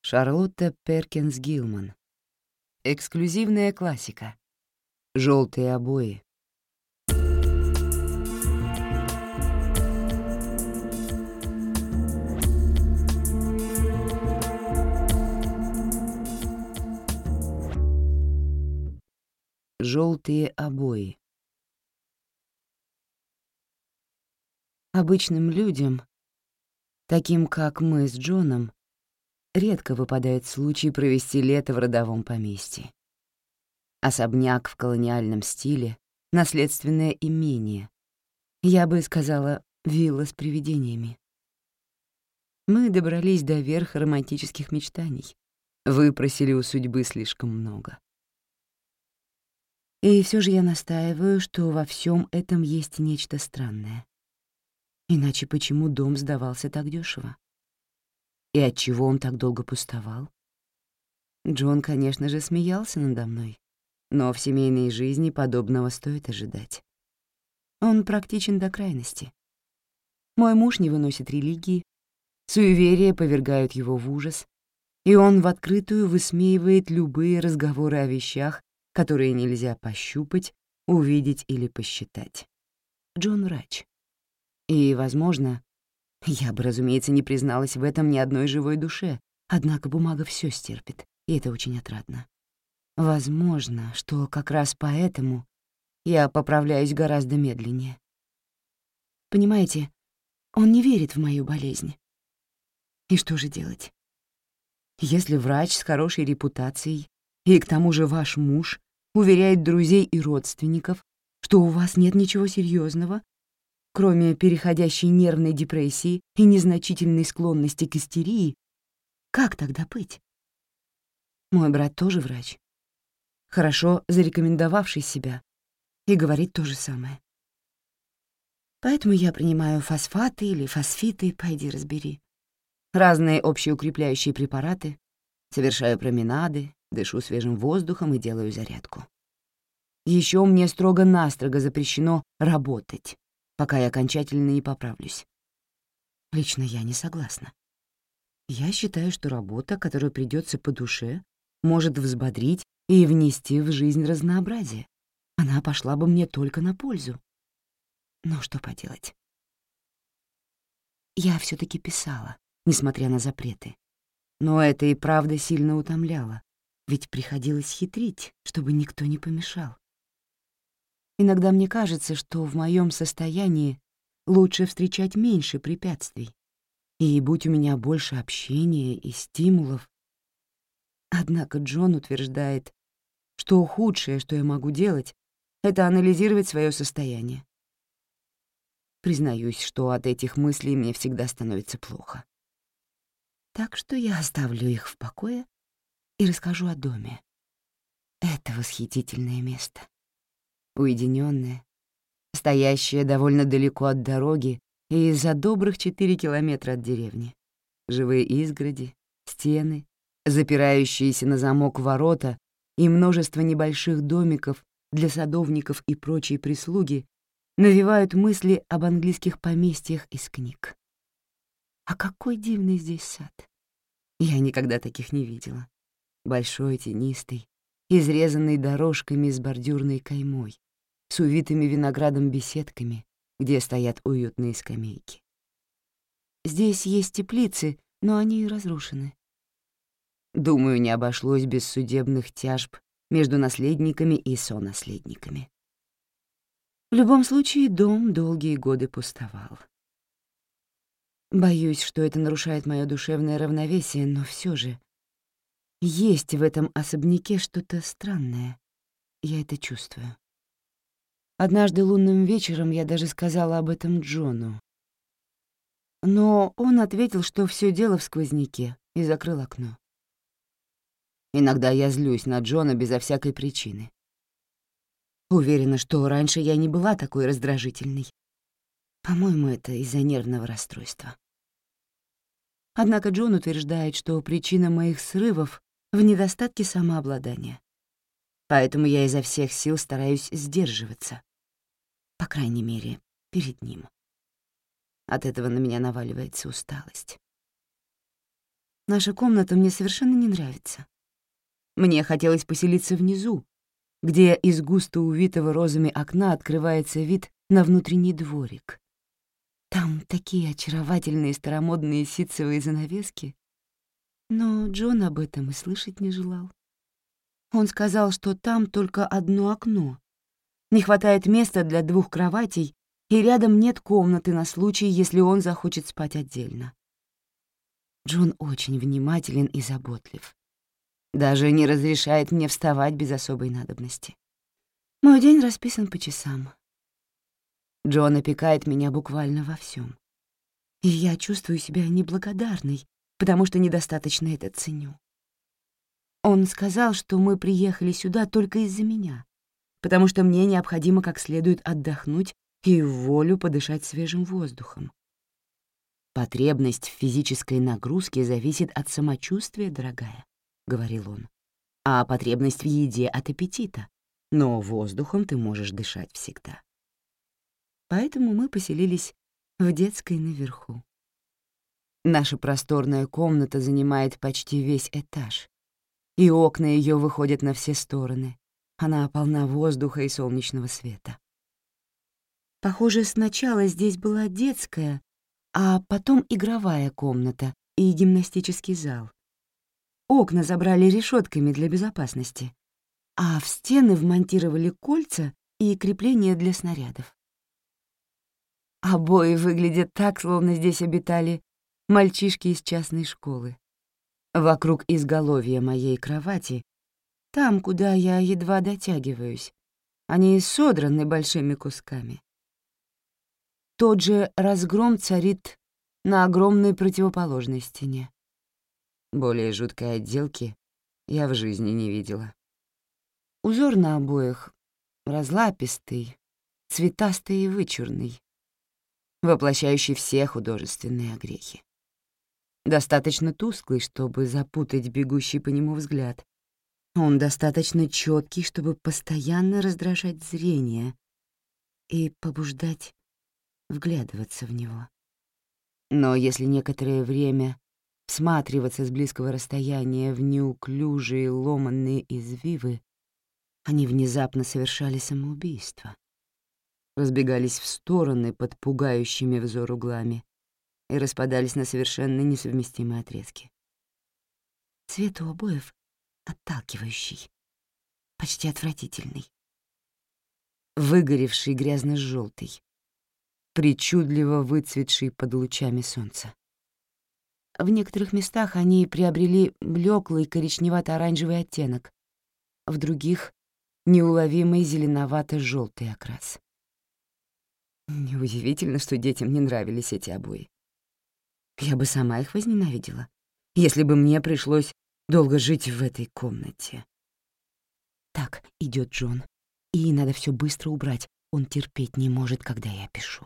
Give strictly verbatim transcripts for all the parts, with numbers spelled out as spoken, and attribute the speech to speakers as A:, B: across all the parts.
A: Шарлотта Перкинс Гилман. Эксклюзивная классика. Желтые обои. Желтые обои. Обычным людям, таким как мы с Джоном, редко выпадает случай провести лето в родовом поместье. Особняк в колониальном стиле, наследственное имение. Я бы сказала, вилла с привидениями. Мы добрались до верха романтических мечтаний, выпросили у судьбы слишком много. И все же я настаиваю, что во всем этом есть нечто странное. Иначе почему дом сдавался так дешево? И отчего он так долго пустовал? Джон, конечно же, смеялся надо мной, но в семейной жизни подобного стоит ожидать. Он практичен до крайности. Мой муж не выносит религии, суеверия повергают его в ужас, и он в открытую высмеивает любые разговоры о вещах, которые нельзя пощупать, увидеть или посчитать. Джон — врач. И, возможно, я бы, разумеется, не призналась в этом ни одной живой душе, однако бумага всё стерпит, и это очень отрадно. Возможно, что как раз поэтому я поправляюсь гораздо медленнее. Понимаете, он не верит в мою болезнь. И что же делать? Если врач с хорошей репутацией и к тому же ваш муж уверяет друзей и родственников, что у вас нет ничего серьезного, кроме переходящей нервной депрессии и незначительной склонности к истерии, как тогда быть? Мой брат тоже врач, хорошо зарекомендовавший себя, и говорит то же самое. Поэтому я принимаю фосфаты или фосфиты, пойди разбери, разные общеукрепляющие препараты, совершаю променады, дышу свежим воздухом и делаю зарядку. Еще мне строго-настрого запрещено работать, пока я окончательно не поправлюсь. Лично я не согласна. Я считаю, что работа, которая придется по душе, может взбодрить и внести в жизнь разнообразие. Она пошла бы мне только на пользу. Но что поделать? Я все таки писала, несмотря на запреты. Но это и правда сильно утомляло, ведь приходилось хитрить, чтобы никто не помешал. Иногда мне кажется, что в моем состоянии лучше встречать меньше препятствий, и будь у меня больше общения и стимулов. Однако Джон утверждает, что худшее, что я могу делать, это анализировать свое состояние. Признаюсь, что от этих мыслей мне всегда становится плохо. Так что я оставлю их в покое и расскажу о доме. Это восхитительное место. Уединённое, стоящее довольно далеко от дороги и за добрых четыре километра от деревни. Живые изгороди, стены, запирающиеся на замок ворота и множество небольших домиков для садовников и прочей прислуги навевают мысли об английских поместьях из книг. А какой дивный здесь сад! Я никогда таких не видела. Большой, тенистый, изрезанный дорожками с бордюрной каймой, с увитыми виноградом беседками, где стоят уютные скамейки. Здесь есть теплицы, но они разрушены. Думаю, не обошлось без судебных тяжб между наследниками и сонаследниками. В любом случае, дом долгие годы пустовал. Боюсь, что это нарушает моё душевное равновесие, но всё же есть в этом особняке что-то странное. Я это чувствую. Однажды лунным вечером я даже сказала об этом Джону. Но он ответил, что всё дело в сквозняке, и закрыл окно. Иногда я злюсь на Джона безо всякой причины. Уверена, что раньше я не была такой раздражительной. По-моему, это из-за нервного расстройства. Однако Джон утверждает, что причина моих срывов в недостатке самообладания. Поэтому я изо всех сил стараюсь сдерживаться. По крайней мере, перед ним. От этого на меня наваливается усталость. Наша комната мне совершенно не нравится. Мне хотелось поселиться внизу, где из густо увитого розами окна открывается вид на внутренний дворик. Там такие очаровательные старомодные ситцевые занавески. Но Джон об этом и слышать не желал. Он сказал, что там только одно окно. Не хватает места для двух кроватей, и рядом нет комнаты на случай, если он захочет спать отдельно. Джон очень внимателен и заботлив. Даже не разрешает мне вставать без особой надобности. Мой день расписан по часам. Джон опекает меня буквально во всем. И я чувствую себя неблагодарной, потому что недостаточно это ценю. Он сказал, что мы приехали сюда только из-за меня, потому что мне необходимо как следует отдохнуть и в волю подышать свежим воздухом. «Потребность в физической нагрузке зависит от самочувствия, дорогая», — говорил он, «а потребность в еде — от аппетита, но воздухом ты можешь дышать всегда». Поэтому мы поселились в детской наверху. Наша просторная комната занимает почти весь этаж, и окна ее выходят на все стороны. Она полна воздуха и солнечного света. Похоже, сначала здесь была детская, а потом игровая комната и гимнастический зал. Окна забрали решетками для безопасности, а в стены вмонтировали кольца и крепления для снарядов. Обои выглядят так, словно здесь обитали мальчишки из частной школы. Вокруг изголовья моей кровати, там, куда я едва дотягиваюсь, они содраны большими кусками. Тот же разгром царит на огромной противоположной стене. Более жуткой отделки я в жизни не видела. Узор на обоях разлапистый, цветастый и вычурный, воплощающий все художественные огрехи. Достаточно тусклый, чтобы запутать бегущий по нему взгляд. Он достаточно четкий, чтобы постоянно раздражать зрение и побуждать вглядываться в него. Но если некоторое время всматриваться с близкого расстояния в неуклюжие ломанные извивы, они внезапно совершали самоубийство, разбегались в стороны под пугающими взор углами и распадались на совершенно несовместимые отрезки. Цвет у обоев отталкивающий, почти отвратительный. Выгоревший грязно-желтый, причудливо выцветший под лучами солнца. В некоторых местах они приобрели блеклый коричневато-оранжевый оттенок, в других — неуловимый зеленовато-желтый окрас. Неудивительно, что детям не нравились эти обои. Я бы сама их возненавидела, если бы мне пришлось долго жить в этой комнате. Так, идет Джон, и надо все быстро убрать. Он терпеть не может, когда я пишу.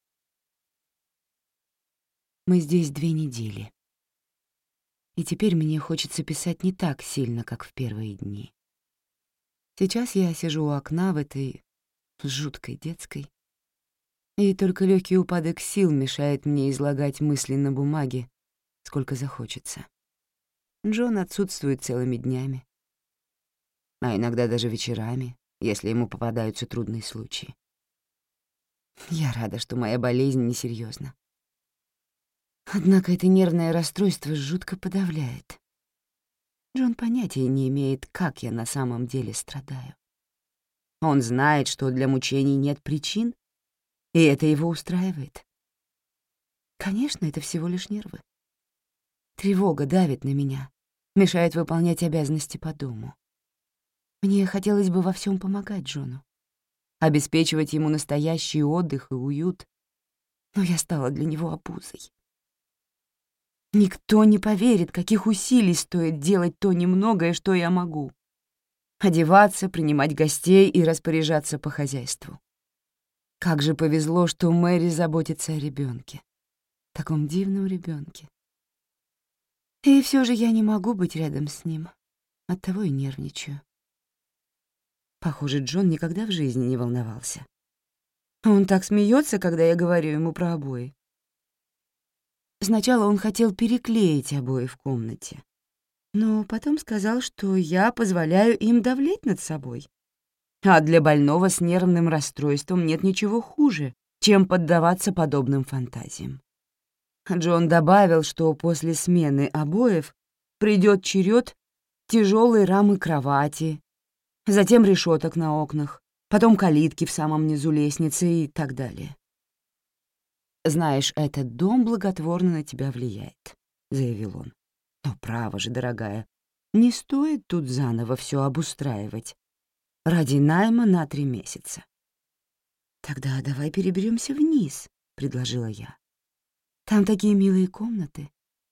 A: Мы здесь две недели. И теперь мне хочется писать не так сильно, как в первые дни. Сейчас я сижу у окна в этой жуткой детской, и только легкий упадок сил мешает мне излагать мысли на бумаге, сколько захочется. Джон отсутствует целыми днями, а иногда даже вечерами, если ему попадаются трудные случаи. Я рада, что моя болезнь несерьезна. Однако это нервное расстройство жутко подавляет. Джон понятия не имеет, как я на самом деле страдаю. Он знает, что для мучений нет причин, и это его устраивает. Конечно, это всего лишь нервы. Тревога давит на меня, мешает выполнять обязанности по дому. Мне хотелось бы во всем помогать Джону, обеспечивать ему настоящий отдых и уют, но я стала для него обузой. Никто не поверит, каких усилий стоит делать то немногое, что я могу. Одеваться, принимать гостей и распоряжаться по хозяйству. Как же повезло, что Мэри заботится о ребенке, таком дивном ребенке. И все же я не могу быть рядом с ним, оттого и нервничаю. Похоже, Джон никогда в жизни не волновался. Он так смеется, когда я говорю ему про обои. Сначала он хотел переклеить обои в комнате, но потом сказал, что я позволяю им давлеть над собой. А для больного с нервным расстройством нет ничего хуже, чем поддаваться подобным фантазиям. Джон добавил, что после смены обоев придет черед тяжелой рамы кровати, затем решеток на окнах, потом калитки в самом низу лестницы и так далее. «Знаешь, этот дом благотворно на тебя влияет», — заявил он. «Но право же, дорогая, не стоит тут заново все обустраивать ради найма на три месяца». «Тогда давай переберемся вниз», — предложила я. «Там такие милые комнаты».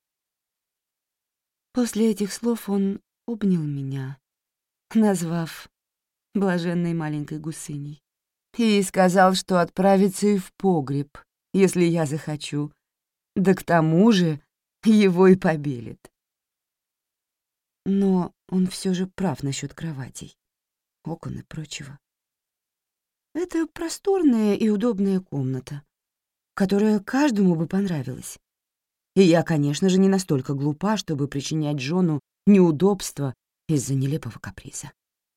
A: После этих слов он обнял меня, назвав блаженной маленькой гусыней, и сказал, что отправится и в погреб, если я захочу, да к тому же его и побелит. Но он все же прав насчет кроватей, окон и прочего. Это просторная и удобная комната, которая каждому бы понравилась. И я, конечно же, не настолько глупа, чтобы причинять Джону неудобства из-за нелепого каприза.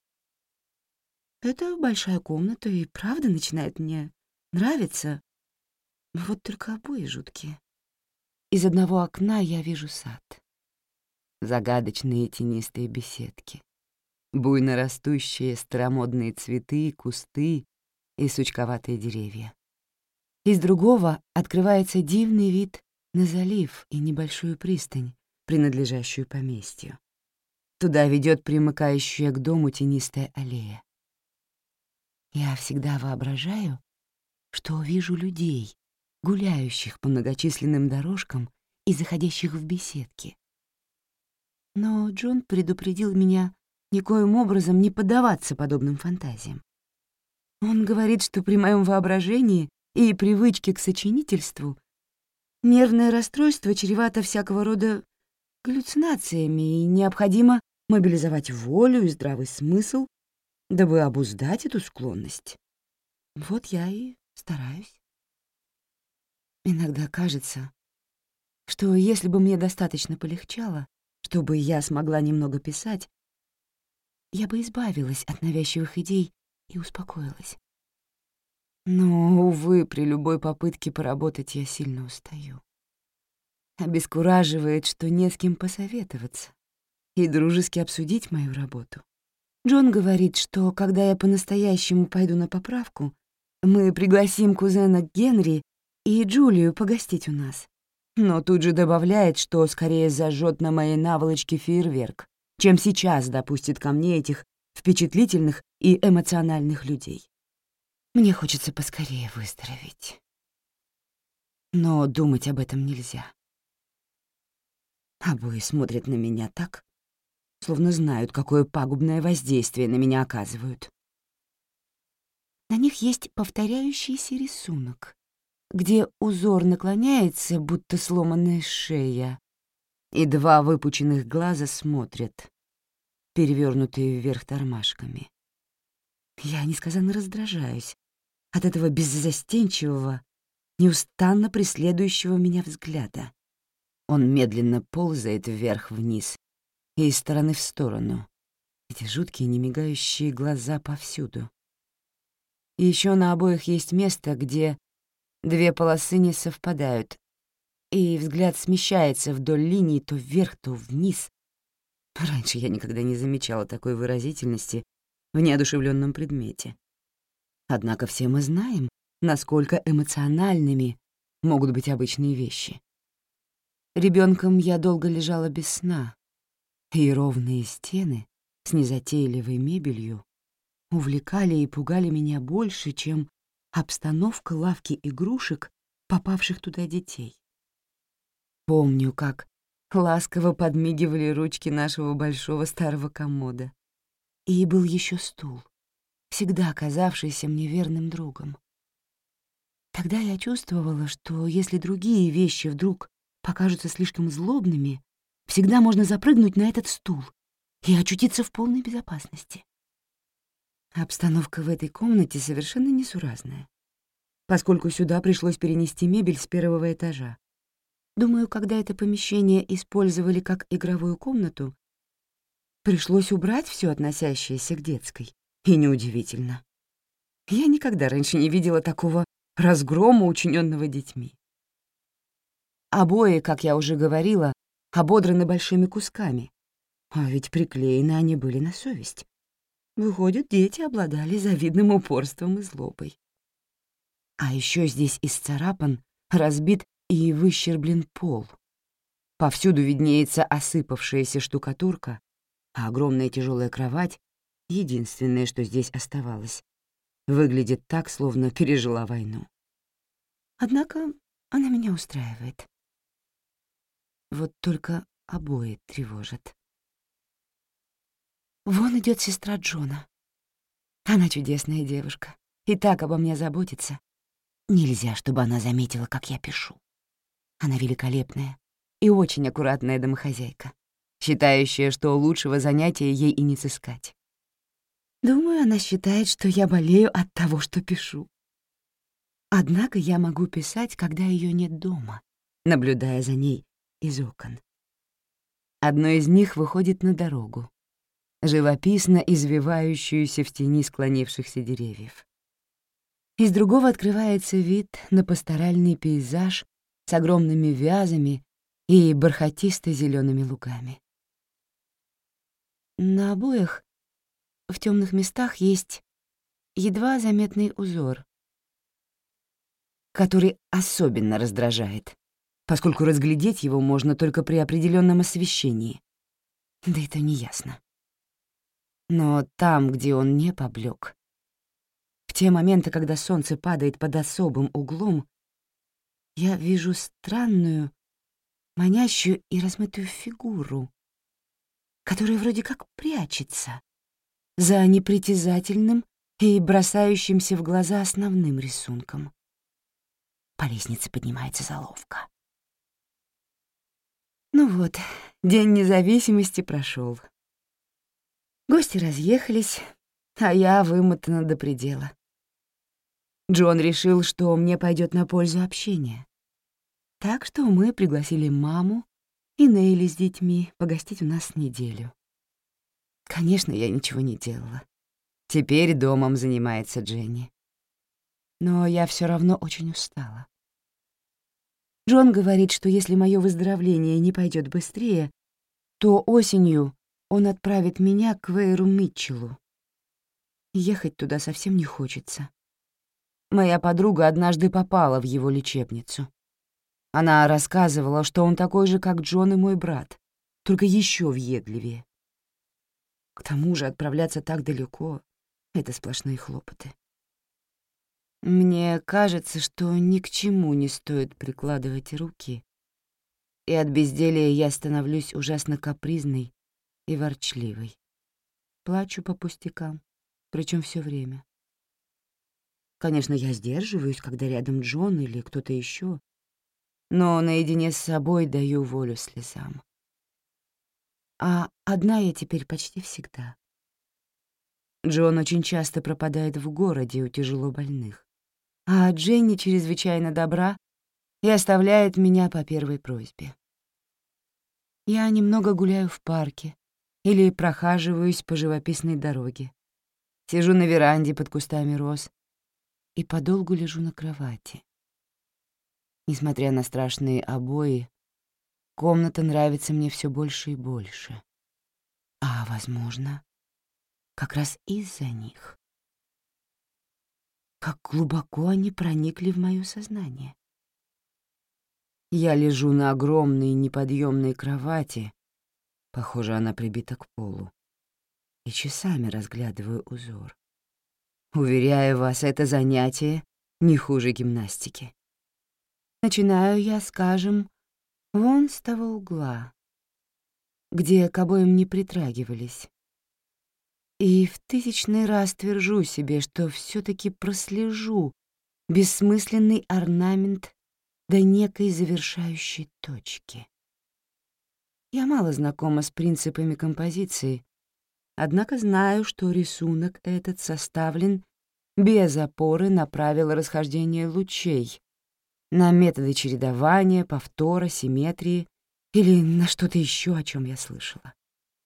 A: Эта большая комната и правда начинает мне нравиться. Вот только обои жуткие. Из одного окна я вижу сад. Загадочные тенистые беседки, буйно растущие старомодные цветы, кусты и сучковатые деревья. Из другого открывается дивный вид на залив и небольшую пристань, принадлежащую поместью. Туда ведет примыкающая к дому тенистая аллея. Я всегда воображаю, что вижу людей, гуляющих по многочисленным дорожкам и заходящих в беседки. Но Джон предупредил меня никоим образом не поддаваться подобным фантазиям. Он говорит, что при моем воображении и привычке к сочинительству нервное расстройство чревато всякого рода галлюцинациями, и необходимо мобилизовать волю и здравый смысл, дабы обуздать эту склонность. Вот я и стараюсь. Иногда кажется, что если бы мне достаточно полегчало, чтобы я смогла немного писать, я бы избавилась от навязчивых идей и успокоилась. Но, увы, при любой попытке поработать я сильно устаю. Обескураживает, что не с кем посоветоваться и дружески обсудить мою работу. Джон говорит, что когда я по-настоящему пойду на поправку, мы пригласим кузена Генри и Джулию погостить у нас. Но тут же добавляет, что скорее зажжет на моей наволочке фейерверк, чем сейчас допустит ко мне этих впечатлительных и эмоциональных людей. Мне хочется поскорее выздороветь. Но думать об этом нельзя. Обои смотрят на меня так, словно знают, какое пагубное воздействие на меня оказывают. На них есть повторяющийся рисунок, где узор наклоняется, будто сломанная шея, и два выпученных глаза смотрят, перевернутые вверх тормашками. Я несказанно раздражаюсь от этого беззастенчивого, неустанно преследующего меня взгляда. Он медленно ползает вверх-вниз и из стороны в сторону. Эти жуткие немигающие глаза повсюду. И еще на обоих есть место, где две полосы не совпадают, и взгляд смещается вдоль линии то вверх, то вниз. Раньше я никогда не замечала такой выразительности в неодушевленном предмете. Однако все мы знаем, насколько эмоциональными могут быть обычные вещи. Ребенком я долго лежала без сна, и ровные стены с незатейливой мебелью увлекали и пугали меня больше, чем обстановка лавки игрушек, попавших туда детей. Помню, как ласково подмигивали ручки нашего большого старого комода. И был еще стул, всегда казавшийся мне верным другом. Тогда я чувствовала, что если другие вещи вдруг покажутся слишком злобными, всегда можно запрыгнуть на этот стул и очутиться в полной безопасности. Обстановка в этой комнате совершенно несуразная, поскольку сюда пришлось перенести мебель с первого этажа. Думаю, когда это помещение использовали как игровую комнату, пришлось убрать все, относящееся к детской. И неудивительно. Я никогда раньше не видела такого разгрома, учиненного детьми. Обои, как я уже говорила, ободраны большими кусками, а ведь приклеены они были на совесть. Выходит, дети обладали завидным упорством и злобой. А еще здесь исцарапан, разбит и выщерблен пол. Повсюду виднеется осыпавшаяся штукатурка, а огромная тяжелая кровать, единственное, что здесь оставалось, выглядит так, словно пережила войну. Однако она меня устраивает. Вот только обои тревожат. Вон идет сестра Джона. Она чудесная девушка и так обо мне заботится. Нельзя, чтобы она заметила, как я пишу. Она великолепная и очень аккуратная домохозяйка, считающая, что лучшего занятия ей и не сыскать. Думаю, она считает, что я болею от того, что пишу. Однако я могу писать, когда ее нет дома, наблюдая за ней из окон. Одно из них выходит на дорогу, живописно извивающуюся в тени склонившихся деревьев. Из другого открывается вид на пасторальный пейзаж с огромными вязами и бархатисто-зелёными лугами. На обоях в темных местах есть едва заметный узор, который особенно раздражает, поскольку разглядеть его можно только при определенном освещении. Да это неясно. Но там, где он не поблек, в те моменты, когда солнце падает под особым углом, я вижу странную, манящую и размытую фигуру, которая вроде как прячется за непритязательным и бросающимся в глаза основным рисунком. По лестнице поднимается заловка. Ну вот, День независимости прошел. Гости разъехались, а я вымотана до предела. Джон решил, что мне пойдет на пользу общение. Так что мы пригласили маму и Нейли с детьми погостить у нас неделю. Конечно, я ничего не делала. Теперь домом занимается Дженни. Но я все равно очень устала. Джон говорит, что если мое выздоровление не пойдет быстрее, то осенью он отправит меня к Вейру Митчеллу. Ехать туда совсем не хочется. Моя подруга однажды попала в его лечебницу. Она рассказывала, что он такой же, как Джон и мой брат, только еще въедливее. К тому же отправляться так далеко — это сплошные хлопоты. Мне кажется, что ни к чему не стоит прикладывать руки, и от безделия я становлюсь ужасно капризной и ворчливой. Плачу по пустякам, причем все время. Конечно, я сдерживаюсь, когда рядом Джон или кто-то еще, но наедине с собой даю волю слезам. А одна я теперь почти всегда. Джон очень часто пропадает в городе у тяжело больных, а Дженни чрезвычайно добра и оставляет меня по первой просьбе. Я немного гуляю в парке или прохаживаюсь по живописной дороге, сижу на веранде под кустами роз и подолгу лежу на кровати. Несмотря на страшные обои, комната нравится мне все больше и больше. А, возможно, как раз из-за них. Как глубоко они проникли в моё сознание. Я лежу на огромной неподъемной кровати, похоже, она прибита к полу, и часами разглядываю узор. Уверяю вас, это занятие не хуже гимнастики. Начинаю я, скажем, вон с того угла, где к обоим не притрагивались. И в тысячный раз твержу себе, что всё-таки прослежу бессмысленный орнамент до некой завершающей точки. Я мало знакома с принципами композиции, однако знаю, что рисунок этот составлен без опоры на правила расхождения лучей, на методы чередования, повтора, симметрии или на что-то еще, о чем я слышала.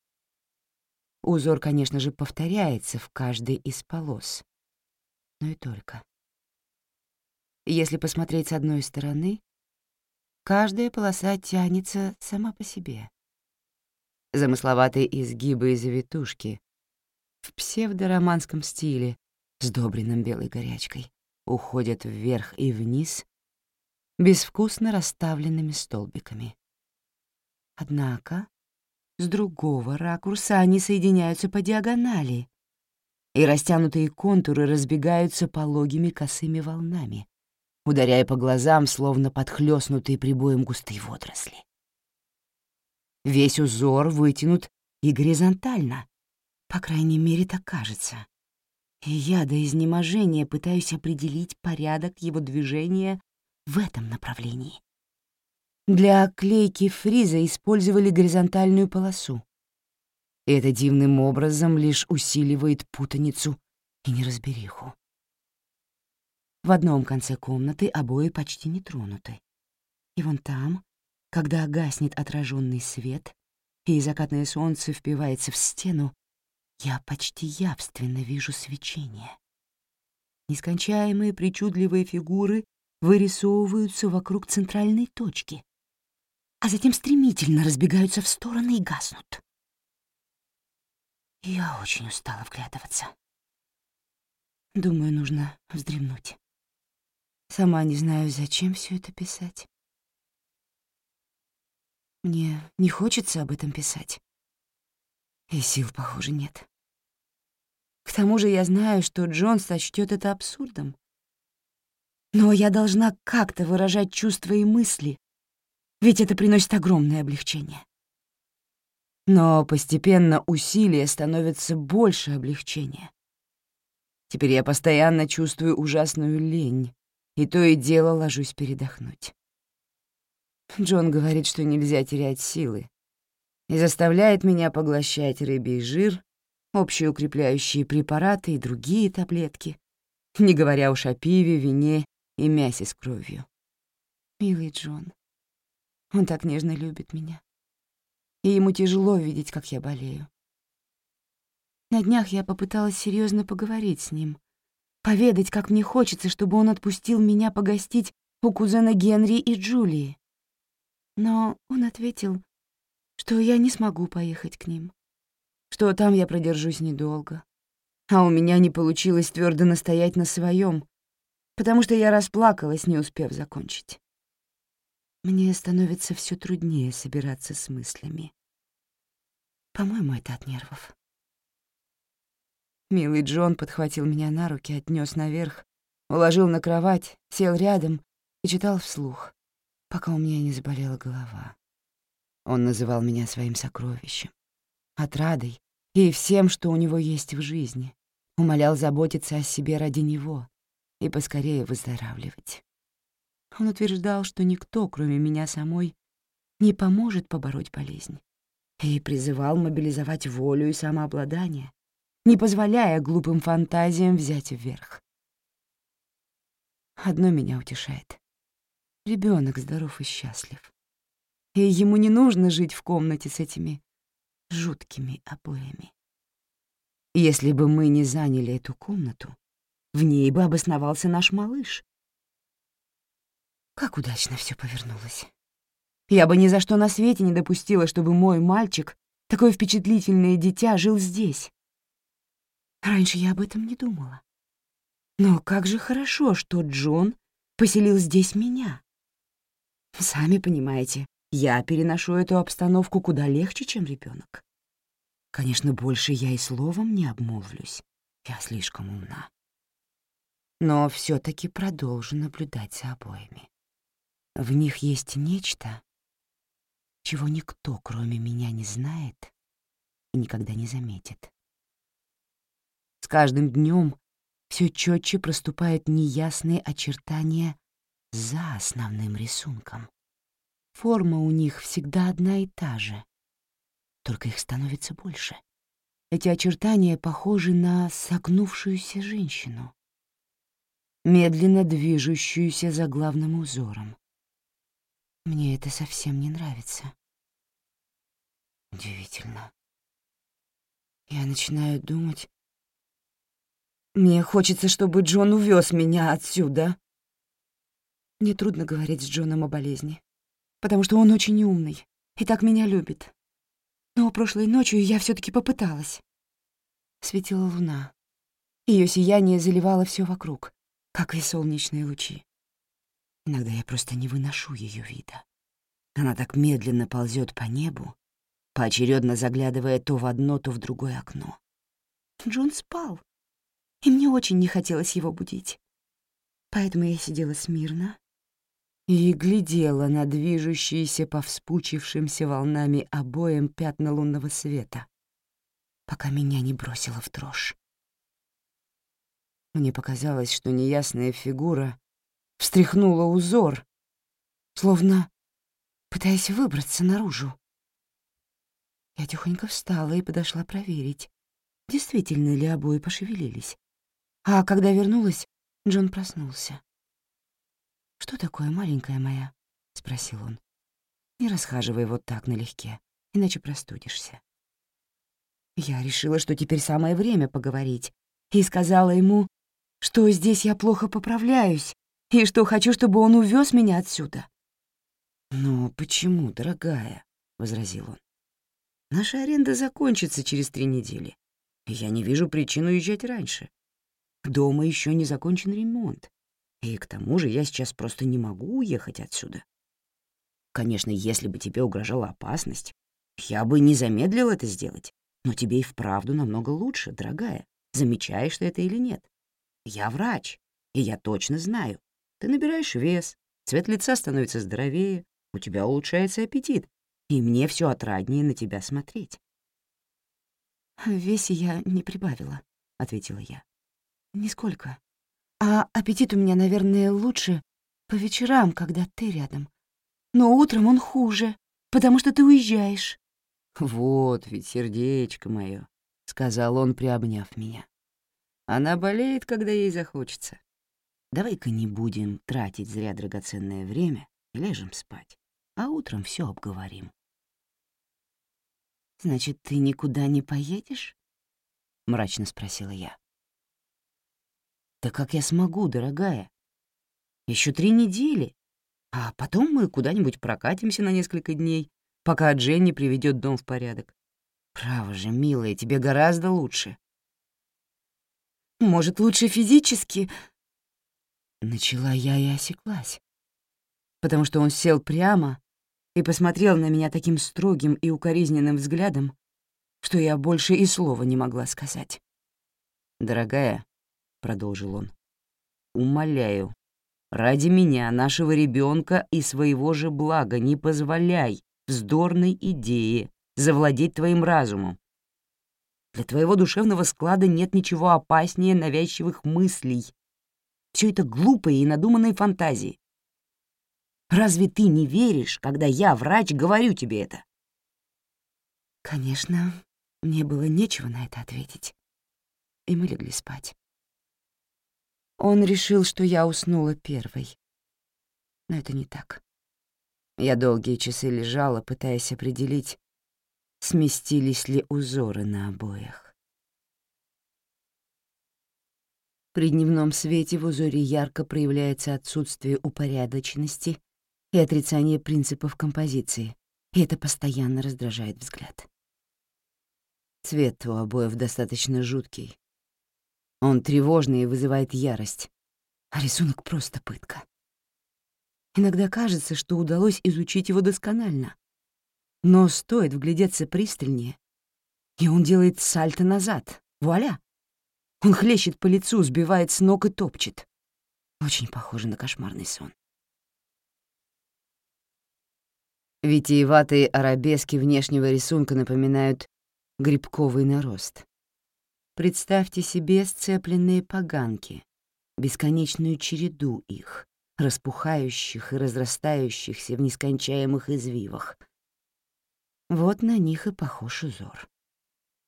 A: Узор, конечно же, повторяется в каждой из полос, но и только. Если посмотреть с одной стороны, каждая полоса тянется сама по себе. Замысловатые изгибы и завитушки в псевдороманском стиле, сдобренном белой горячкой, уходят вверх и вниз безвкусно расставленными столбиками. Однако с другого ракурса они соединяются по диагонали, и растянутые контуры разбегаются пологими косыми волнами, ударяя по глазам, словно подхлёстнутые прибоем густые водоросли. Весь узор вытянут и горизонтально, по крайней мере, так кажется. И я до изнеможения пытаюсь определить порядок его движения в этом направлении. Для клейки фриза использовали горизонтальную полосу. И это дивным образом лишь усиливает путаницу и неразбериху. В одном конце комнаты обои почти не тронуты. И вон там, когда гаснет отраженный свет и закатное солнце впивается в стену, я почти явственно вижу свечение. Нескончаемые причудливые фигуры вырисовываются вокруг центральной точки, а затем стремительно разбегаются в стороны и гаснут. Я очень устала вглядываться. Думаю, нужно вздремнуть. Сама не знаю, зачем все это писать. Мне не хочется об этом писать. И сил, похоже, нет. К тому же я знаю, что Джон сочтёт это абсурдом. Но я должна как-то выражать чувства и мысли, ведь это приносит огромное облегчение. Но постепенно усилия становятся больше облегчения. Теперь я постоянно чувствую ужасную лень, и то и дело ложусь передохнуть. Джон говорит, что нельзя терять силы, и заставляет меня поглощать рыбий жир, общеукрепляющие препараты и другие таблетки, не говоря уж о пиве, вине и мясе с кровью. Милый Джон, он так нежно любит меня, и ему тяжело видеть, как я болею. На днях я попыталась серьезно поговорить с ним, поведать, как мне хочется, чтобы он отпустил меня погостить у кузена Генри и Джулии. Но он ответил, что я не смогу поехать к ним, что там я продержусь недолго, а у меня не получилось твердо настоять на своем, потому что я расплакалась, не успев закончить. Мне становится все труднее собираться с мыслями. По-моему, это от нервов. Милый Джон подхватил меня на руки, отнёс наверх, уложил на кровать, сел рядом и читал вслух, пока у меня не заболела голова. Он называл меня своим сокровищем, отрадой и всем, что у него есть в жизни, умолял заботиться о себе ради него и поскорее выздоравливать. Он утверждал, что никто, кроме меня самой, не поможет побороть болезнь, и призывал мобилизовать волю и самообладание, не позволяя глупым фантазиям взять вверх. Одно меня утешает. Ребенок здоров и счастлив. И ему не нужно жить в комнате с этими жуткими обоями. Если бы мы не заняли эту комнату, в ней бы обосновался наш малыш. Как удачно все повернулось. Я бы ни за что на свете не допустила, чтобы мой мальчик, такое впечатлительное дитя, жил здесь. Раньше я об этом не думала. Но как же хорошо, что Джон поселил здесь меня. Сами понимаете, я переношу эту обстановку куда легче, чем ребенок. Конечно, больше я и словом не обмолвлюсь. Я слишком умна. Но все-таки продолжу наблюдать за обоями. В них есть нечто, чего никто, кроме меня, не знает и никогда не заметит. С каждым днем все четче проступают неясные очертания за основным рисунком. Форма у них всегда одна и та же, только их становится больше. Эти очертания похожи на согнувшуюся женщину. медленно движущуюся за главным узором. Мне это совсем не нравится. Удивительно. Я начинаю думать... Мне хочется, чтобы Джон увез меня отсюда. Мне трудно говорить с Джоном о болезни, потому что он очень умный и так меня любит. Но прошлой ночью я все таки попыталась. Светила луна. Ее сияние заливало все вокруг, как и солнечные лучи. Иногда я просто не выношу ее вида. Она так медленно ползет по небу, поочередно заглядывая то в одно, то в другое окно. Джон спал, и мне очень не хотелось его будить. Поэтому я сидела смирно и глядела на движущиеся по вспучившимся волнами обоям пятна лунного света, пока меня не бросило в дрожь. Мне показалось, что неясная фигура встряхнула узор, словно пытаясь выбраться наружу. Я тихонько встала и подошла проверить, действительно ли обои пошевелились. А когда вернулась, Джон проснулся. «Что такое, маленькая моя?» — спросил он. «Не расхаживай вот так налегке, иначе простудишься». Я решила, что теперь самое время поговорить, и сказала ему, что здесь я плохо поправляюсь и что хочу, чтобы он увез меня отсюда. «Но почему, дорогая?» — возразил он. «Наша аренда закончится через три недели, и я не вижу причин уезжать раньше. Дома еще не закончен ремонт, и к тому же я сейчас просто не могу уехать отсюда. Конечно, если бы тебе угрожала опасность, я бы не замедлил это сделать, но тебе и вправду намного лучше, дорогая, замечаешь ты это или нет. Я врач, и я точно знаю. Ты набираешь вес, цвет лица становится здоровее, у тебя улучшается аппетит, и мне все отраднее на тебя смотреть». «В весе я не прибавила», — ответила я. «Нисколько. А аппетит у меня, наверное, лучше по вечерам, когда ты рядом. Но утром он хуже, потому что ты уезжаешь». «Вот ведь сердечко мое», — сказал он, приобняв меня. «Она болеет, когда ей захочется. Давай-ка не будем тратить зря драгоценное время и ляжем спать, а утром все обговорим». «Значит, ты никуда не поедешь?» — мрачно спросила я. «Да как я смогу, дорогая? Еще три недели, а потом мы куда-нибудь прокатимся на несколько дней, пока Дженни приведет дом в порядок. Право же, милая, тебе гораздо лучше». «Может, лучше физически?» Начала я и осеклась, потому что он сел прямо и посмотрел на меня таким строгим и укоризненным взглядом, что я больше и слова не могла сказать. «Дорогая», — продолжил он, — «умоляю, ради меня, нашего ребенка и своего же блага не позволяй вздорной идее завладеть твоим разумом. Для твоего душевного склада нет ничего опаснее навязчивых мыслей. Все это глупые и надуманные фантазии. Разве ты не веришь, когда я, врач, говорю тебе это?» Конечно, мне было нечего на это ответить, и мы легли спать. Он решил, что я уснула первой. Но это не так. Я долгие часы лежала, пытаясь определить, сместились ли узоры на обоях. При дневном свете в узоре ярко проявляется отсутствие упорядоченности и отрицание принципов композиции, и это постоянно раздражает взгляд. Цвет у обоев достаточно жуткий. Он тревожный и вызывает ярость, а рисунок просто пытка. Иногда кажется, что удалось изучить его досконально, но стоит вглядеться пристальнее, и он делает сальто назад. Вуаля! Он хлещет по лицу, сбивает с ног и топчет. Очень похоже на кошмарный сон. Витиеватые арабески внешнего рисунка напоминают грибковый нарост. Представьте себе сцепленные поганки, бесконечную череду их, распухающих и разрастающихся в нескончаемых извивах. Вот на них и похож узор.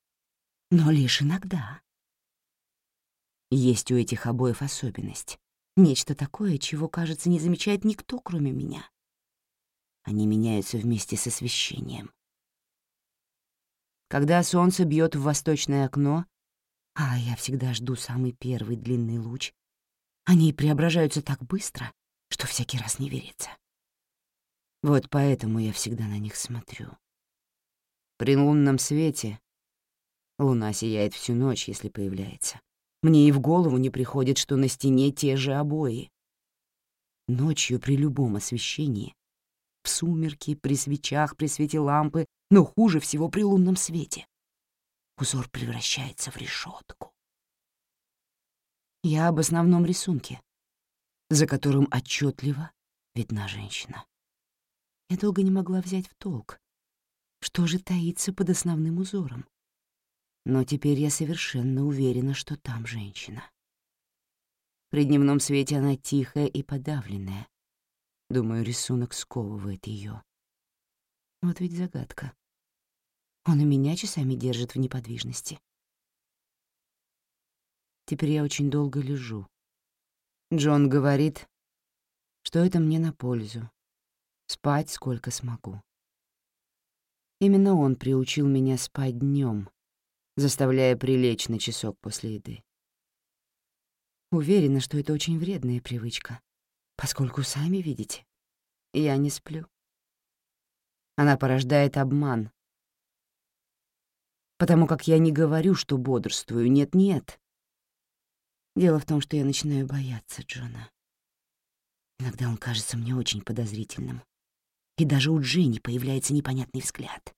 A: Но лишь иногда. Есть у этих обоев особенность. Нечто такое, чего, кажется, не замечает никто, кроме меня. Они меняются вместе с освещением. Когда солнце бьет в восточное окно, а я всегда жду самый первый длинный луч, они преображаются так быстро, что всякий раз не верится. Вот поэтому я всегда на них смотрю. При лунном свете луна сияет всю ночь, если появляется. Мне и в голову не приходит, что на стене те же обои. Ночью при любом освещении, в сумерки, при свечах, при свете лампы, но хуже всего при лунном свете, узор превращается в решетку. Я об основном рисунке, за которым отчетливо видна женщина. Я долго не могла взять в толк, что же таится под основным узором. Но теперь я совершенно уверена, что там женщина. При дневном свете она тихая и подавленная. Думаю, рисунок сковывает ее. Вот ведь загадка. Он и меня часами держит в неподвижности. Теперь я очень долго лежу. Джон говорит, что это мне на пользу. Спать сколько смогу. Именно он приучил меня спать днем, заставляя прилечь на часок после еды. Уверена, что это очень вредная привычка, поскольку, сами видите, я не сплю. Она порождает обман, потому как я не говорю, что бодрствую, нет-нет. Дело в том, что я начинаю бояться Джона. Иногда он кажется мне очень подозрительным, и даже у Дженни появляется непонятный взгляд.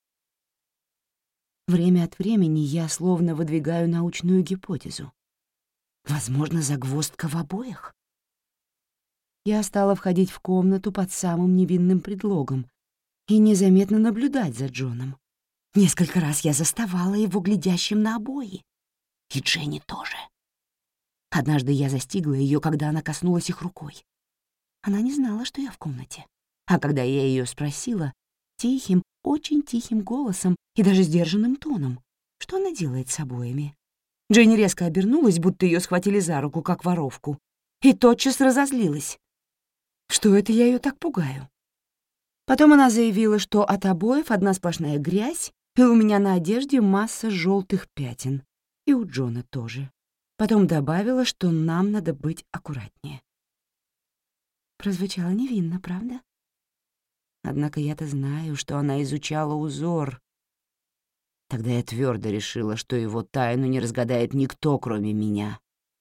A: Время от времени я словно выдвигаю научную гипотезу. Возможно, загвоздка в обоях. Я стала входить в комнату под самым невинным предлогом и незаметно наблюдать за Джоном. Несколько раз я заставала его глядящим на обои. И Дженни тоже. Однажды я застигла ее, когда она коснулась их рукой. Она не знала, что я в комнате. А когда я ее спросила, тихим, очень тихим голосом и даже сдержанным тоном, что она делает с обоями, Дженни резко обернулась, будто ее схватили за руку, как воровку, и тотчас разозлилась. Что это я ее так пугаю? Потом она заявила, что от обоев одна сплошная грязь, и у меня на одежде масса желтых пятен, и у Джона тоже. Потом добавила, что нам надо быть аккуратнее. Прозвучало невинно, правда? Однако я-то знаю, что она изучала узор. Тогда я твердо решила, что его тайну не разгадает никто, кроме меня.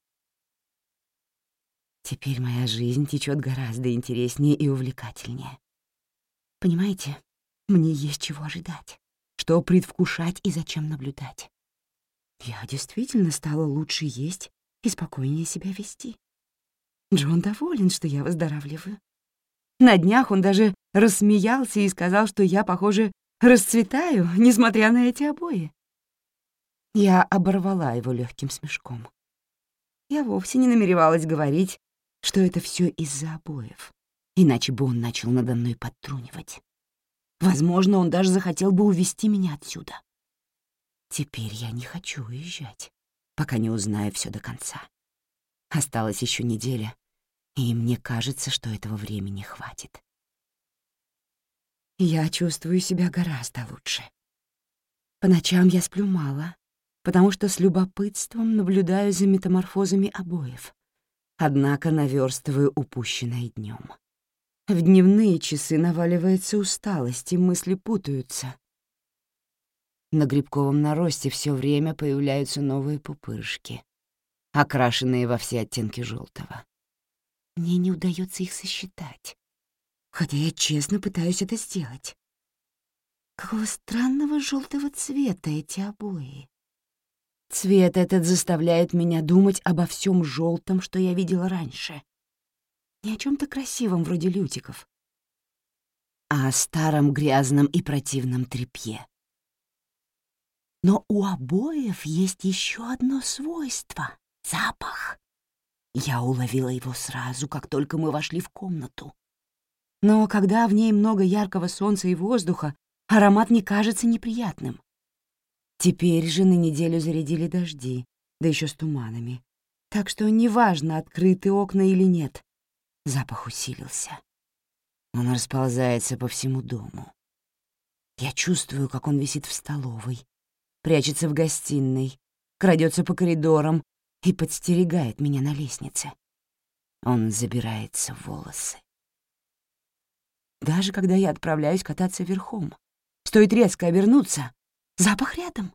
A: Теперь моя жизнь течет гораздо интереснее и увлекательнее. Понимаете, мне есть чего ожидать, что предвкушать и зачем наблюдать. Я действительно стала лучше есть и спокойнее себя вести. Джон доволен, что я выздоравливаю. На днях он даже рассмеялся и сказал, что я, похоже, расцветаю, несмотря на эти обои. Я оборвала его легким смешком. Я вовсе не намеревалась говорить, что это все из-за обоев, иначе бы он начал надо мной подтрунивать. Возможно, он даже захотел бы увезти меня отсюда. Теперь я не хочу уезжать, пока не узнаю все до конца. Осталась еще неделя, и мне кажется, что этого времени хватит. Я чувствую себя гораздо лучше. По ночам я сплю мало, потому что с любопытством наблюдаю за метаморфозами обоев, однако наверстываю упущенное днем. В дневные часы наваливается усталость, и мысли путаются. На грибковом наросте все время появляются новые пупырышки, окрашенные во все оттенки желтого. Мне не удается их сосчитать, хотя я честно пытаюсь это сделать. Какого странного желтого цвета эти обои. Цвет этот заставляет меня думать обо всем желтом, что я видела раньше. Не о чем-то красивом, вроде лютиков, а о старом грязном и противном тряпье. Но у обоев есть еще одно свойство — запах. Я уловила его сразу, как только мы вошли в комнату. Но когда в ней много яркого солнца и воздуха, аромат не кажется неприятным. Теперь же на неделю зарядили дожди, да еще с туманами. Так что неважно, открыты окна или нет, запах усилился. Он расползается по всему дому. Я чувствую, как он висит в столовой, прячется в гостиной, крадется по коридорам и подстерегает меня на лестнице. Он забирается в волосы. Даже когда я отправляюсь кататься верхом, стоит резко обернуться, запах рядом.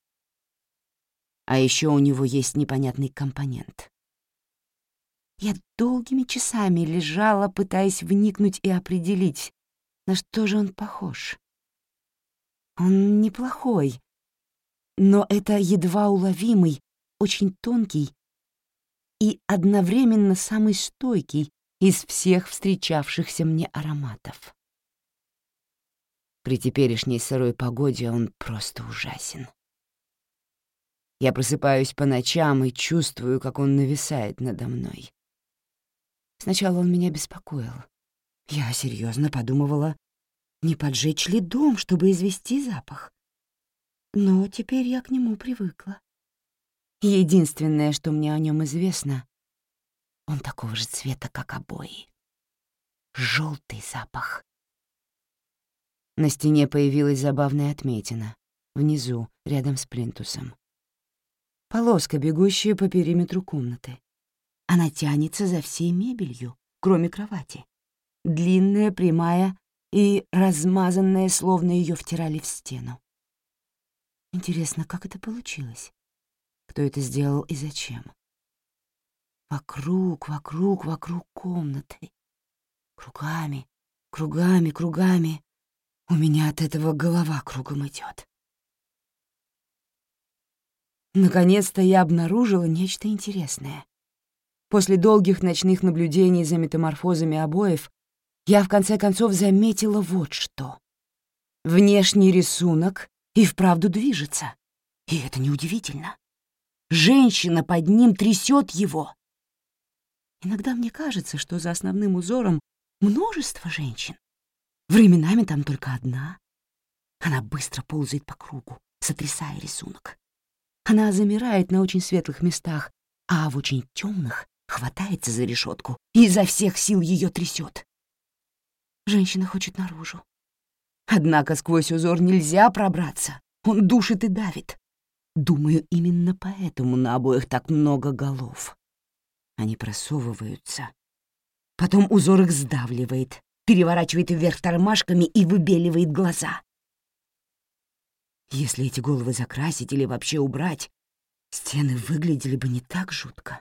A: А еще у него есть непонятный компонент. Я долгими часами лежала, пытаясь вникнуть и определить, на что же он похож. Он неплохой, но это едва уловимый, очень тонкий и одновременно самый стойкий из всех встречавшихся мне ароматов. При теперешней сырой погоде он просто ужасен. Я просыпаюсь по ночам и чувствую, как он нависает надо мной. Сначала он меня беспокоил. Я серьезно подумывала, не поджечь ли дом, чтобы извести запах. Но теперь я к нему привыкла. Единственное, что мне о нем известно, он такого же цвета, как обои. Желтый запах. На стене появилась забавная отметина. Внизу, рядом с плинтусом. Полоска, бегущая по периметру комнаты. Она тянется за всей мебелью, кроме кровати. Длинная, прямая и размазанная, словно ее втирали в стену. Интересно, как это получилось? Кто это сделал и зачем? Вокруг, вокруг, вокруг комнаты. Кругами, кругами, кругами. У меня от этого голова кругом идет. Наконец-то я обнаружила нечто интересное. После долгих ночных наблюдений за метаморфозами обоев я в конце концов заметила вот что. Внешний рисунок и вправду движется. И это неудивительно. Женщина под ним трясет его. Иногда мне кажется, что за основным узором множество женщин. Временами там только одна. Она быстро ползает по кругу, сотрясая рисунок. Она замирает на очень светлых местах, а в очень темных хватается за решетку и изо всех сил ее трясет. Женщина хочет наружу. Однако сквозь узор нельзя пробраться. Он душит и давит. Думаю, именно поэтому на обоих так много голов. Они просовываются. Потом узор их сдавливает, переворачивает вверх тормашками и выбеливает глаза. Если эти головы закрасить или вообще убрать, стены выглядели бы не так жутко.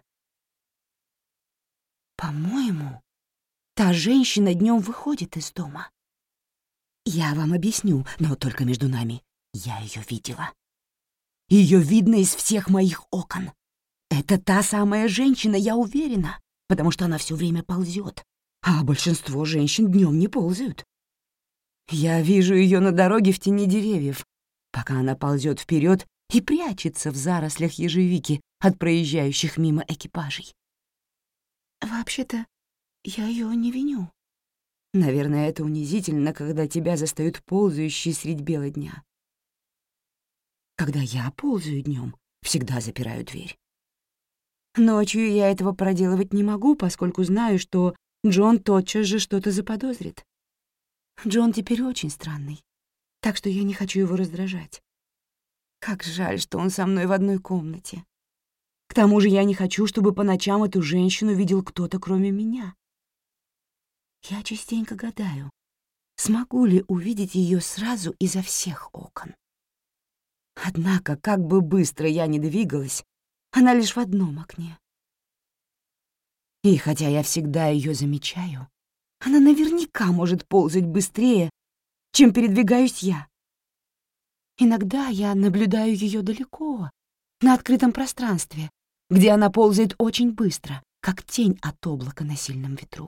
A: По-моему, та женщина днем выходит из дома. Я вам объясню, но только между нами. Я ее видела. Ее видно из всех моих окон. Это та самая женщина, я уверена, потому что она все время ползет, а большинство женщин днем не ползают. Я вижу ее на дороге в тени деревьев, пока она ползет вперед и прячется в зарослях ежевики от проезжающих мимо экипажей. Вообще-то, я ее не виню. Наверное, это унизительно, когда тебя застают ползающей средь бела дня. Когда я ползаю днем, всегда запираю дверь. Ночью я этого проделывать не могу, поскольку знаю, что Джон тотчас же что-то заподозрит. Джон теперь очень странный, так что я не хочу его раздражать. Как жаль, что он со мной в одной комнате. К тому же я не хочу, чтобы по ночам эту женщину видел кто-то, кроме меня. Я частенько гадаю, смогу ли увидеть ее сразу изо всех окон. Однако, как бы быстро я ни двигалась, она лишь в одном окне. И хотя я всегда ее замечаю, она наверняка может ползать быстрее, чем передвигаюсь я. Иногда я наблюдаю ее далеко, на открытом пространстве, где она ползает очень быстро, как тень от облака на сильном ветру.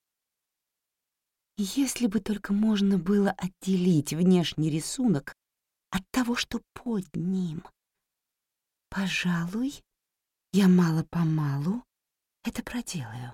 A: Если бы только можно было отделить внешний рисунок от того, что под ним. Пожалуй, я мало-помалу это проделаю.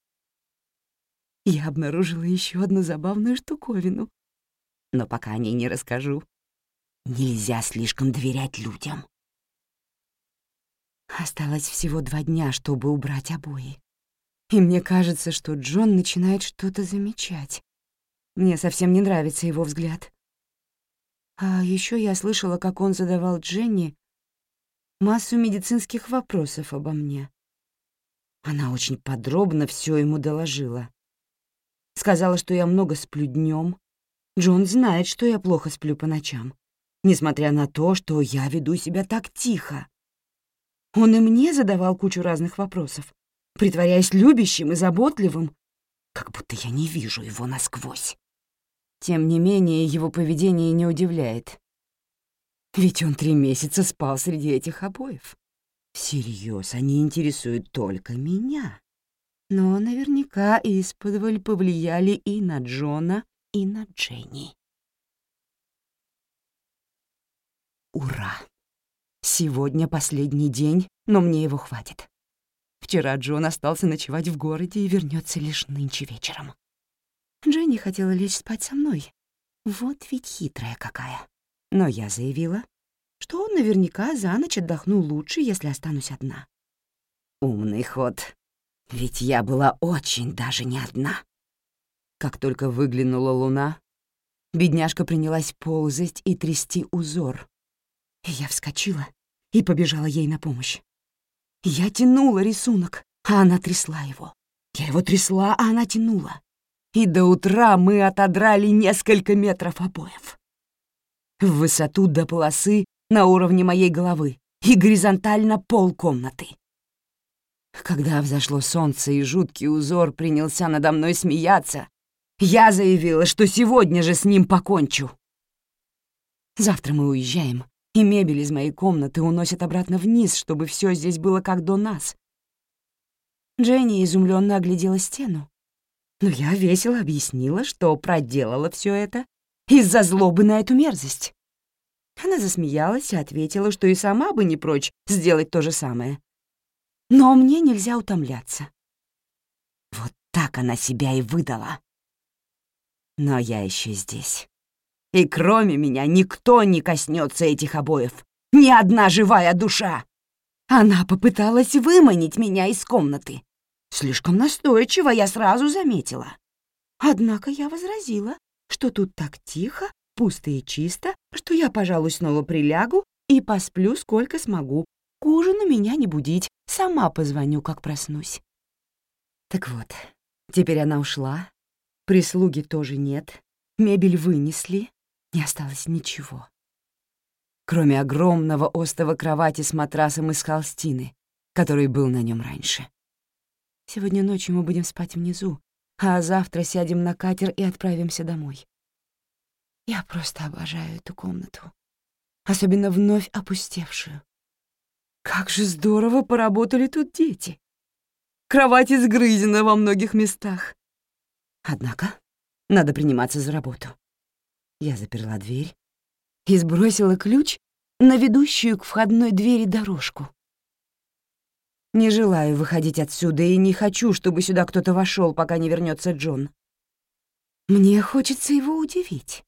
A: Я обнаружила еще одну забавную штуковину, но пока о ней не расскажу. Нельзя слишком доверять людям. Осталось всего два дня, чтобы убрать обои. И мне кажется, что Джон начинает что-то замечать. Мне совсем не нравится его взгляд. А еще я слышала, как он задавал Дженни массу медицинских вопросов обо мне. Она очень подробно все ему доложила. Сказала, что я много сплю днем. Джон знает, что я плохо сплю по ночам, несмотря на то, что я веду себя так тихо. Он и мне задавал кучу разных вопросов, притворяясь любящим и заботливым, как будто я не вижу его насквозь. Тем не менее, его поведение не удивляет. Ведь он три месяца спал среди этих обоев. Всерьез, они интересуют только меня. Но наверняка исподволь повлияли и на Джона, и на Дженни. Ура! Сегодня последний день, но мне его хватит. Вчера Джон остался ночевать в городе и вернется лишь нынче вечером. Дженни хотела лечь спать со мной. Вот ведь хитрая какая. Но я заявила, что он наверняка за ночь отдохну лучше, если останусь одна. Умный ход. Ведь я была очень даже не одна. Как только выглянула луна, бедняжка принялась ползать и трясти узор. И я вскочила и побежала ей на помощь. Я тянула рисунок, а она трясла его. Я его трясла, а она тянула. И до утра мы отодрали несколько метров обоев. В высоту до полосы на уровне моей головы и горизонтально полкомнаты. Когда взошло солнце и жуткий узор принялся надо мной смеяться, я заявила, что сегодня же с ним покончу. Завтра мы уезжаем, и мебель из моей комнаты уносят обратно вниз, чтобы все здесь было как до нас. Дженни изумленно оглядела стену, но я весело объяснила, что проделала все это из-за злобы на эту мерзость. Она засмеялась и ответила, что и сама бы не прочь сделать то же самое. Но мне нельзя утомляться. Вот так она себя и выдала. Но я еще здесь. И кроме меня никто не коснется этих обоев. Ни одна живая душа. Она попыталась выманить меня из комнаты. Слишком настойчиво, я сразу заметила. Однако я возразила, что тут так тихо, пусто и чисто, что я, пожалуй, снова прилягу и посплю сколько смогу. К ужину меня не будить, сама позвоню, как проснусь. Так вот, теперь она ушла, прислуги тоже нет, мебель вынесли, не осталось ничего. Кроме огромного остова кровати с матрасом из холстины, который был на нем раньше. Сегодня ночью мы будем спать внизу, а завтра сядем на катер и отправимся домой. Я просто обожаю эту комнату, особенно вновь опустевшую. Как же здорово поработали тут дети. Кровать изгрызена во многих местах. Однако надо приниматься за работу. Я заперла дверь и сбросила ключ на ведущую к входной двери дорожку. Не желаю выходить отсюда и не хочу, чтобы сюда кто-то вошел, пока не вернется Джон. Мне хочется его удивить.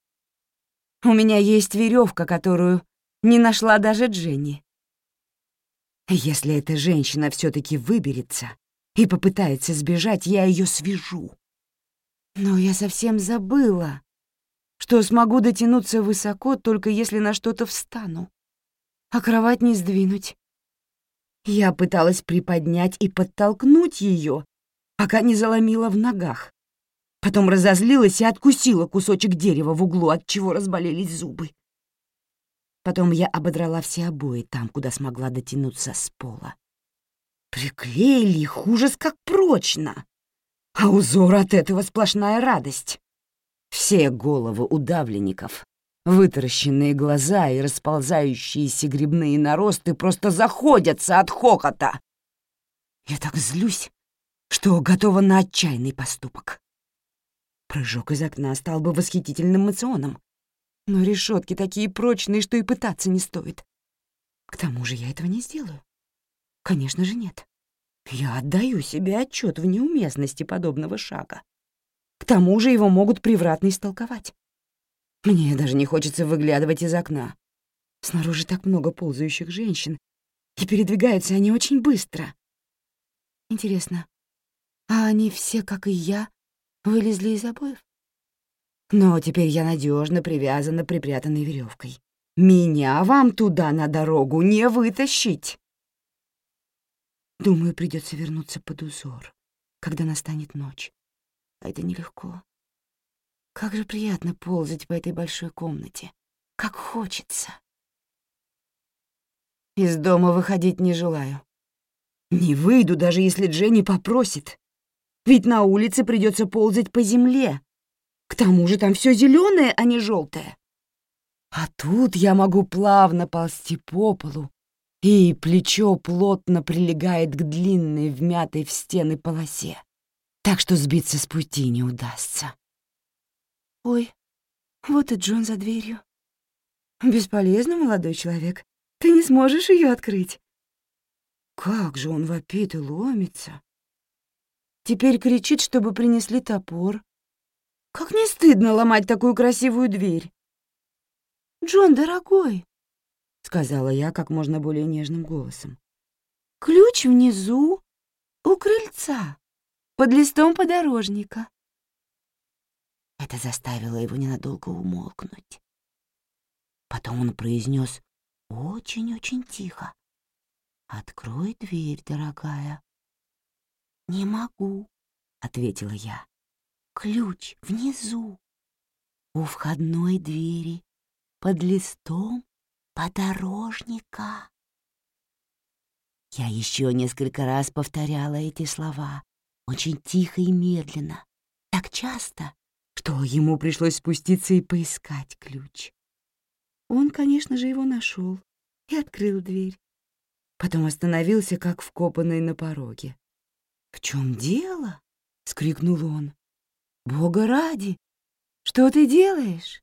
A: У меня есть веревка, которую не нашла даже Дженни. Если эта женщина все-таки выберется и попытается сбежать, я ее свяжу. Но я совсем забыла, что смогу дотянуться высоко, только если на что-то встану, а кровать не сдвинуть. Я пыталась приподнять и подтолкнуть ее, пока не заломила в ногах. Потом разозлилась и откусила кусочек дерева в углу, от чего разболелись зубы. Потом я ободрала все обои там, куда смогла дотянуться с пола. Приклеили их ужас как прочно, а узор от этого сплошная радость. Все головы удавленников, вытаращенные глаза и расползающиеся грибные наросты просто заходятся от хохота. Я так злюсь, что готова на отчаянный поступок. Прыжок из окна стал бы восхитительным моционом, но решетки такие прочные, что и пытаться не стоит. К тому же я этого не сделаю. Конечно же, нет. Я отдаю себе отчет в неуместности подобного шага. К тому же его могут превратно истолковать. Мне даже не хочется выглядывать из окна. Снаружи так много ползающих женщин, и передвигаются они очень быстро. Интересно, а они все, как и я, вылезли из обоев? Но теперь я надежно привязана припрятанной веревкой. Меня вам туда на дорогу не вытащить. Думаю, придется вернуться под узор, когда настанет ночь. А это нелегко. Как же приятно ползать по этой большой комнате. Как хочется. Из дома выходить не желаю. Не выйду, даже если Дженни попросит. Ведь на улице придется ползать по земле. К тому же там все зеленое, а не желтое. А тут я могу плавно ползти по полу, и плечо плотно прилегает к длинной, вмятой в стены полосе, так что сбиться с пути не удастся. Ой, вот и Джон за дверью. Бесполезно, молодой человек. Ты не сможешь ее открыть. Как же он вопит и ломится. Теперь кричит, чтобы принесли топор. Как не стыдно ломать такую красивую дверь. «Джон, дорогой», — сказала я как можно более нежным голосом, — «ключ внизу, у крыльца, под листом подорожника». Это заставило его ненадолго умолкнуть. Потом он произнес очень-очень тихо: «Открой дверь, дорогая». «Не могу», — ответила я. «Ключ внизу, у входной двери, под листом подорожника». Я еще несколько раз повторяла эти слова, очень тихо и медленно, так часто, что ему пришлось спуститься и поискать ключ. Он, конечно же, его нашел и открыл дверь. Потом остановился, как вкопанный на пороге. «В чем дело?» — скрикнул он. «Бога ради! Что ты делаешь?»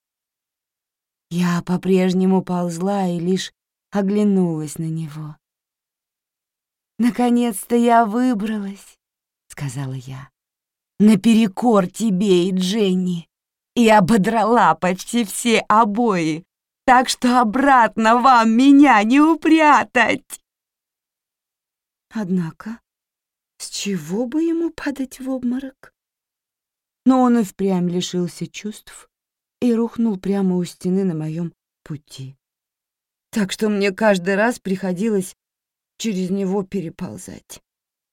A: Я по-прежнему ползла и лишь оглянулась на него. «Наконец-то я выбралась», — сказала я, «наперекор тебе и Дженни, и ободрала почти все обои, так что обратно вам меня не упрятать». Однако, с чего бы ему падать в обморок? Но он и впрямь лишился чувств и рухнул прямо у стены на моем пути. Так что мне каждый раз приходилось через него переползать.